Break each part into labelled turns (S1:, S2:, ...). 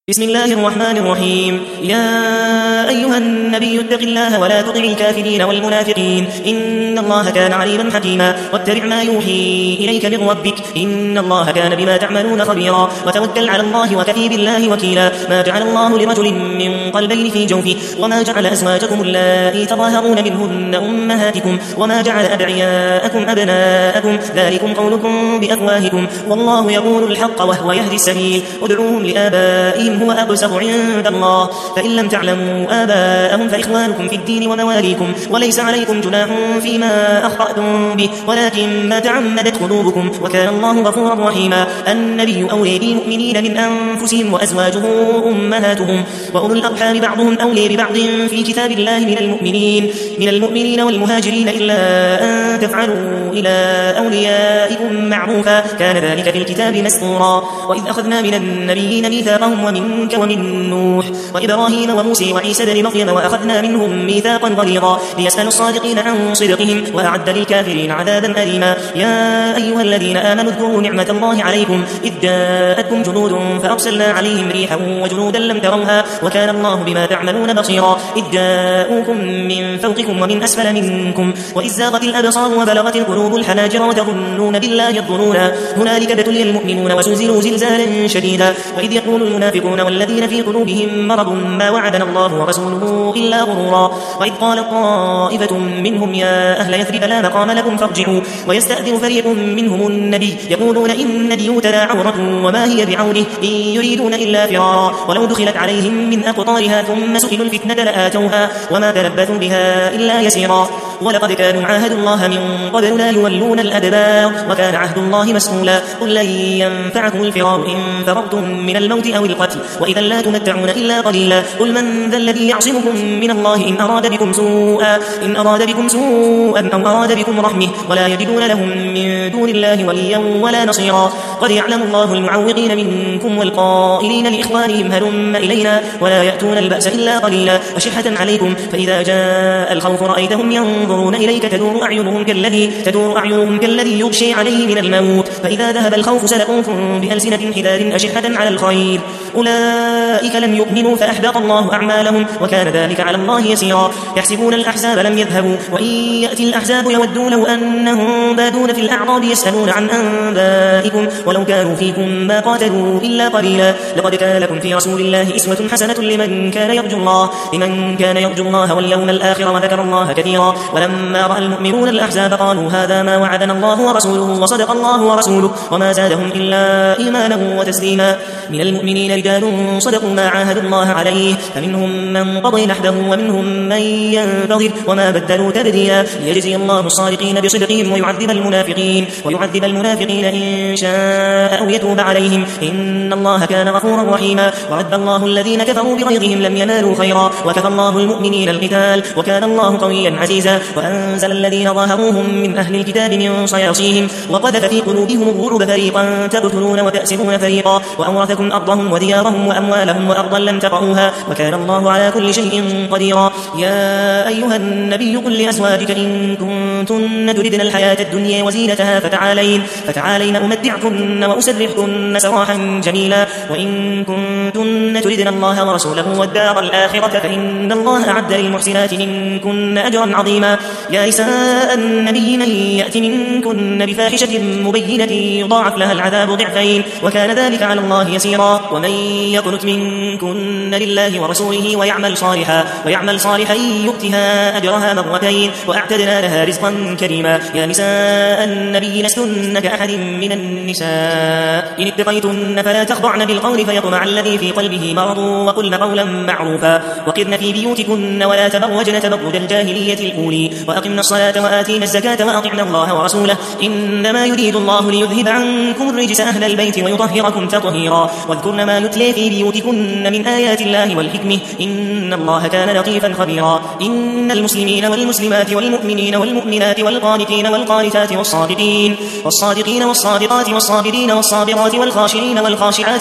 S1: بسم الله الرحمن الرحيم. يا أيها النبي اتق الله ولا تطع الكافرين والمنافقين إن الله كان عليما حكيما واتبع ما يوحي إليك من ربك إن الله كان بما تعملون خبيرا وتوكل على الله وكفي بالله وكيلا. ما جعل الله لرجل من قلبين في جوفه وما جعل أزواجكم اللائي تظاهرون منهن أمهاتكم وما جعل أدعياءكم أبناءكم ذلكم قولكم بأفواهكم والله يقول الحق وهو يهدي السبيل. ادعوهم لآبائهم هو أقسط عند الله فإن لم تعلموا آباءهم فإخوانكم في الدين ومواليكم وليس عليكم جناح فيما أخطأتم به ولكن ما تعمدت قلوبكم وكان الله غفورا رحيما. النبي أولي بالمؤمنين من أنفسهم وأزواجه أمهاتهم وأولو الأرحام بعضهم أولي ببعض في كتاب الله من المؤمنين والمهاجرين إلا أن تفعلوا إلى أوليائكم معروفا كان ذلك في الكتاب مسطورا. وإذ أخذنا من النبيين ميثاقهم ومنك ومن نوح وإبراهيم وموسى وعيسى بن مريم وأخذنا منهم ميثاقا غليظا ليسألوا الصادقين عن صدقهم وأعد للكافرين عذابا أليما. يا أيها الذين آمنوا اذكروا نعمة الله عليكم إذ جاءتكم جنود فأرسلنا عليهم ريحا وجنودا لم تروها وكان الله بما تعملون بصيرا. إذ جاءوكم من فوقكم ومن أسفل منكم وإذ زاغت الأبصار وبلغت القلوب الحناجر وتظنون بالله الظنونا هنالك ابتلي المؤمنون وزلزلوا زلزالا شديدا. وإذ يقول المنافقون والذين في قلوبهم مرض ما وعدنا الله ورسوله إلا غرورا. وإذ قال طائفة منهم يا أهل يثرب لا مقام لكم فارجعوا ويستأذن فريق منهم النبي يقولون إن بيوتنا عورة وما هي بعوره إن يريدون إلا فرارا ولو دخلت عليهم من أقطارها ثم سئلوا الفتنة لآتوها وما تلبثوا بها إلا يسيرا. ولقد كانوا عاهدوا الله من قبل لا يولون الأدبار وكان عهد الله مسؤولا. قل لن ينفعكم الفرار إن فررتم من الموت أو القتل وإذا لا تمتعون إلا قليلا. قل من ذا الذي يعصمكم من الله إن أراد بكم سوءا أو أراد بكم رحمه ولا يجدون لهم من دون الله وليا ولا نصيرا. قد يعلم الله المعوقين منكم والقائلين لإخوانهم هلم إلينا ولا يأتون البأس إلا قليلا أشحة عليكم فإذا جاء الخوف رأيتهم ينظرون إليك تدور أعينهم كالذي يغشي عليه من الموت فإذا ذهب الخوف سلقوكم بألسنة حداد أشحة على الخير أولئك لم يؤمنوا فأحبط الله أعمالهم وكان ذلك على الله يسيرا. يحسبون الأحزاب لم يذهبوا وإن يأتي الأحزاب يودوا لو أنهم بادون في الأعراب يسألون عن أنبائكم ولو كانوا فيكم ما قاتلوا إلا قليلا. لقد كان لكم في رسول الله أسوة حسنة لمن كان يرجو الله واليوم الآخر وذكر الله كثيرا. ولما رأى المؤمنون الأحزاب قالوا هذا ما وعدنا الله ورسوله وصدق الله ورسوله وما زادهم إلا إيمانا وتسليما. من المؤمنين رجال صدقوا ما عاهدوا الله عليه فمنهم من قضى نحبه ومنهم من ينتظر وما بدلوا تبديلا. ليجزي الله الصادقين بصدقهم ويعذب المنافقين إن شاء أو يتوب عليهم إن الله كان غفورا رحيما. وعد الله الذين كفروا بغيظهم لم ينالوا خيرا وكفى الله المؤمنين القتال وكان الله قويا عزيزا. وأنزل الذين ظاهروهم من أهل الكتاب من صياصيهم وقذف في قلوبهم الرعب فريقا تقتلون وتأسرون فريقا وأورثكم أرضهم وديارهم وأموالهم وأرضا لم تطئوها وكان الله على كل شيء قديرا. يا أيها النبي قل لأزواجك إن كنتن تردن الحياة الدنيا وزينتها فتعالين أمتعكن وأسرحكن سراحا جميلا. وإن كنتن تردن الله ورسوله والدار الآخرة فإن الله أعد للمحسنات منكن أجرا عظيما. يا نساء النبي من يأت منكن بفاحشة مبينة يضاعف لها العذاب ضعفين وكان ذلك على الله يسيرا. ومن يقنت منكن لله ورسوله ويعمل صالحا يؤتها أجرها مرتين وأعتدنا لها رزقا كريما. يا نساء النبي لستن كأحد من النساء إن اتقيتن فلا تخضعن بالقول فيطمع الذي في قلبه مرض وقلن قولا معروفا وقرن في بيوتكن ولا تبرجن تبرج الجاهلية الأولي وأقمن الصلاة وآتينا الزكاة وأطعنا الله ورسوله إنما يريد الله ليذهب عنكم الرجس أهل البيت ويطهركم تطهيرا. واذكرن ما يتلى في بيوتكن من آيات الله والحكمة إن الله كان لطيفا خبيرا. إن المسلمين والمسلمات والمؤمنين والمؤمنات والقانتين والقانتات والصادقين والصادقات والصابرين والصابرات والخاشعين والخاشعات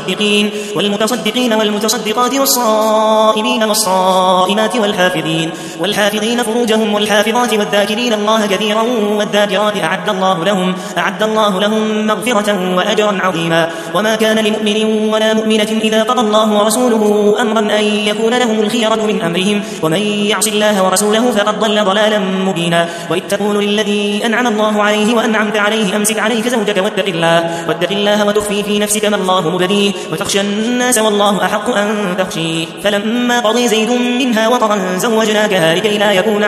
S1: والمتصدقين والمتصدقات والصائمين والصائمات والحافظين فروجهم والحافظات والذاكرين الله كثيرا والذاكرات أعد الله لهم مغفرة وأجرا عظيما. وما كان مؤمن ولا مؤمنة إذا قضى الله ورسوله أمرا أن يكون لهم الخيرة من أمرهم ومن يعص الله ورسوله فقد ضل ضلالا مبينا وإذ تقول للذي أنعم الله عليه وأنعمت عليه أمسك عليك زوجك واتق الله وتخفي في نفسك ما الله مبديه وتخشى الناس والله أحق أن تخشيه فلما قضي زيد منها وطرا زوجناكها لكي لا يكون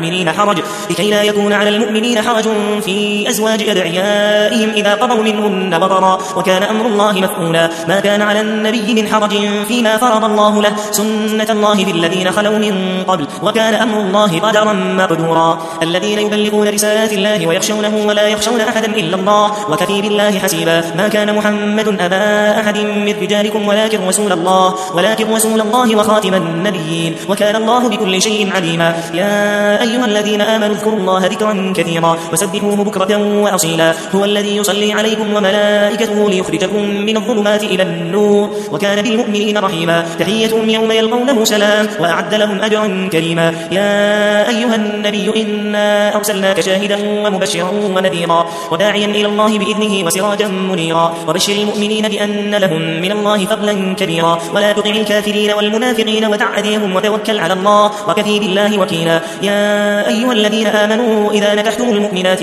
S1: على المؤمنين حرج في أزواج أدعيائهم إذا قضوا منهن وطرا وكان أمر الله مفعولا ما كان على النبي من حرج فيما فرض الله له سنة الله في الذين خلوا من قبل وكان أمر الله قدرا مقدورا الذين يبلغون رسالات الله ويخشونه ولا يخشون أحدا إلا الله وكفى بالله حسيبا ما كان محمد أبا أحد من رجالكم ولكن رسول الله وخاتم النبيين وكان الله بكل شيء عليما يا أيها الذين آمنوا اذكروا الله ذكرا كثيرا وسبحوه بكرة وأصيلا هو الذي يصلي عليكم وملائكته ليخرجكم من الظلمات إلى النور وكان بالمؤمنين رحيما تحيتهم يوم يلقونه سلام وأعد لهم أجرا كريما يا أيها النبي إنا أرسلناك شاهدا ومبشرا ونذيرا وداعيا إلى الله بإذنه وسراجا منيرا وبشر المؤمنين بأن لهم من الله فضلا كبيرا ولا تطع الكافرين والمنافقين ودع أيديهم وتوكل على الله وكفى بالله وكيلا يا أيها الذين آمنوا إذا نكحتم المؤمنات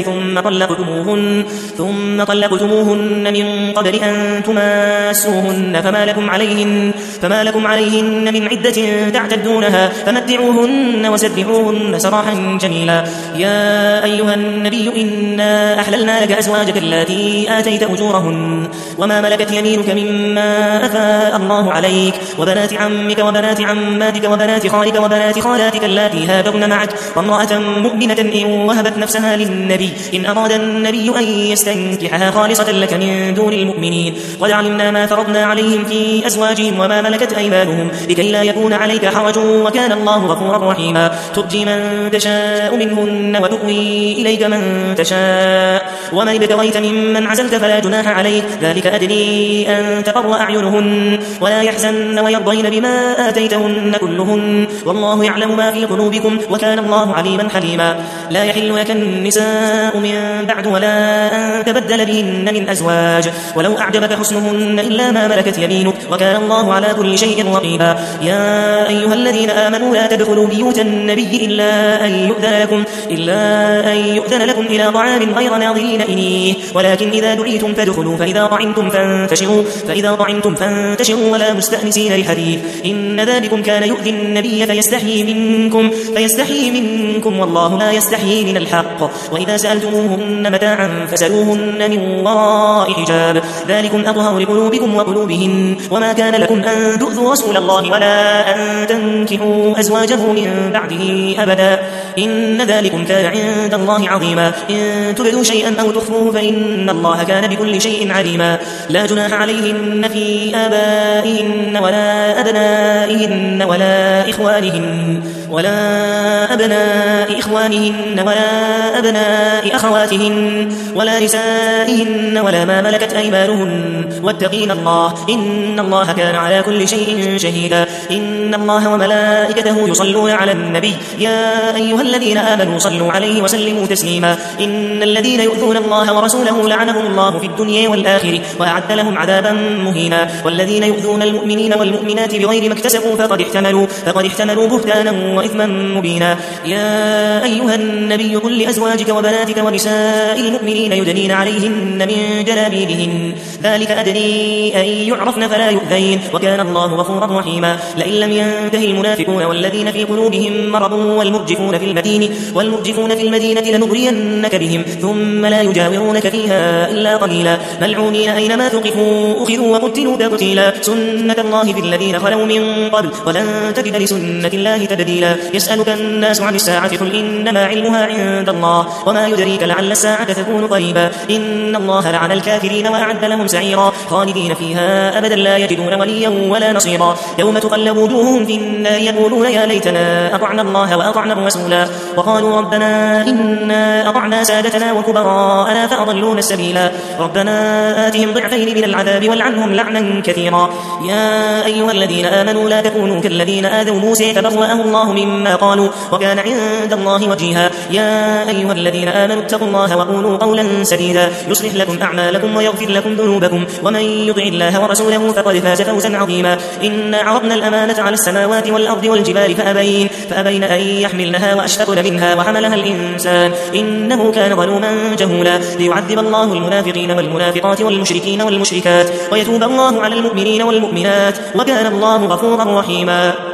S1: ثم طلقتموهن من قبل أن تماسوهن فما لكم عليهن من عدة تعتدونها فمتعوهن وسرحوهن سراحا جميلا يا أيها النبي إنا أحللنا لك أزواجك التي آتيت أجورهن وما ملكت يمينك مما أفاء الله عليك وبنات عمك وبنات عماتك وبنات خالك وبنات خالاتك اللاتي هاجرن معك وامرأة مؤمنة إن وهبت نفسها للنبي إن أراد النبي أن يستنكحها خالصة لك من دون المؤمنين قد علمنا ما فرضنا عليهم في أزواجهم وما ملكت أيمانهم لكي لا يكون عليك حرج وكان الله غفورا رحيما ترجي من تشاء منهن وتؤوي إليك من تشاء ومن ابتغيت ممن عزلت فلا جناح عليك ذلك أدني أن تقر أعينهن ولا يحزن ويرضين بما آتيتهن كلهن والله يعلم ما في قلوبكم وكان الله عليما حليما لا يحل لك النساء من بعد ولا أن تبدل بهن من أزواج ولو أعجبك حسنهن إلا ما ملكت يمينك وكان الله على كل شيء رقيبا يا أيها الذين آمنوا لا تدخلوا بيوت النبي إلا أن يؤذن لكم إلى طعام غير ناظرين إنيه ولكن إذا دعيتم فادخلوا فإذا طعمتم فانتشروا ولا مستأنسين لحديث إن ذلكم كان يؤذي النبي فيستحيي منكم والله لا يستحيي من الحق وإذا سألتموهن متاعا فسألوهن من وراء حجاب ذلكم أطهر لقلوبكم وقلوبهن وما كان لكم أن تؤذوا رسول الله ولا أن تنكحوا أزواجه من بعده أبدا إن ذلكم كان عند الله عظيما إن تبدوا شيئا أو تخفوه فإن الله كان بكل شيء عليما لا جناح عليهن في آبائهن ولا أبنائهن ولا أبناء إخوانهن ولا أبناء أخواتهن ولا نسائهن ولا ما ملكت أيمانهن واتقين الله إن الله كان على كل شيء شهيدا إن الله وملائكته يصلون على النبي يا أيها الذين آمنوا صلوا عليه وسلموا تسليما إن الذين يؤذون الله ورسوله لعنهم الله في الدنيا والآخرة وأعد لهم عذابا مهينا والذين يؤذون المؤمنين والمؤمنات بغير ما اكتسبوا فقد احتملوا بهتانا وإثما مبينا يا أيها النبي قل لأزواجك وبناتك ونساء المؤمنين يدنين عليهن من جلابيبهن ذلك أدني أن يعرفن فلا يؤذين وكان الله غفورا رحيما لئن لم ينتهي المنافقون والذين في قلوبهم مرض والمرجفون في المدينة لنغرينك بهم ثم لا يجاورونك فيها إلا قليلا ملعونين أينما ثقفوا أخذوا وقتلوا تقتيلا سنة الله في الذين خلوا من قبل ولن تجد لسنة الله تبديلا يسألك الناس عن الساعة قل إنما علمها عند الله وما يدريك لعل الساعة تكون قريبا إن الله لعن الكافرين وأعد لهم سعيرا خالدين فيها أبدا لا يجدون وليا ولا نصيرا يوم تقلب وجوههم في النار يقولون يا ليتنا أطعنا الله وأطعنا الرسولا وقالوا ربنا إنا أطعنا سادتنا وكبراءنا فأضلونا السبيلا ربنا آتهم ضعفين من العذاب والعنهم لعنا كثيرا يا أيها الذين آمنوا لا تكونوا كالذين آذوا موسى فبرأه الله الله مما قالوا وكان عند الله وجيها. يا أيها الذين آمنوا اتقوا الله وقولوا قولا سديدا يصلح لكم أعمالكم ويغفر لكم ذنوبكم ومن يطع الله ورسوله فقد فاز فوزا عظيما. إنا عرضنا الأمانة على السماوات والأرض والجبال فأبين أن يحملنها وأشفقن منها وحملها الإنسان إنه كان ظلوما جهولا. ليعذب الله المنافقين والمنافقات والمشركين والمشركات ويتوب الله على المؤمنين والمؤمنات وكان الله غفورا رحيما.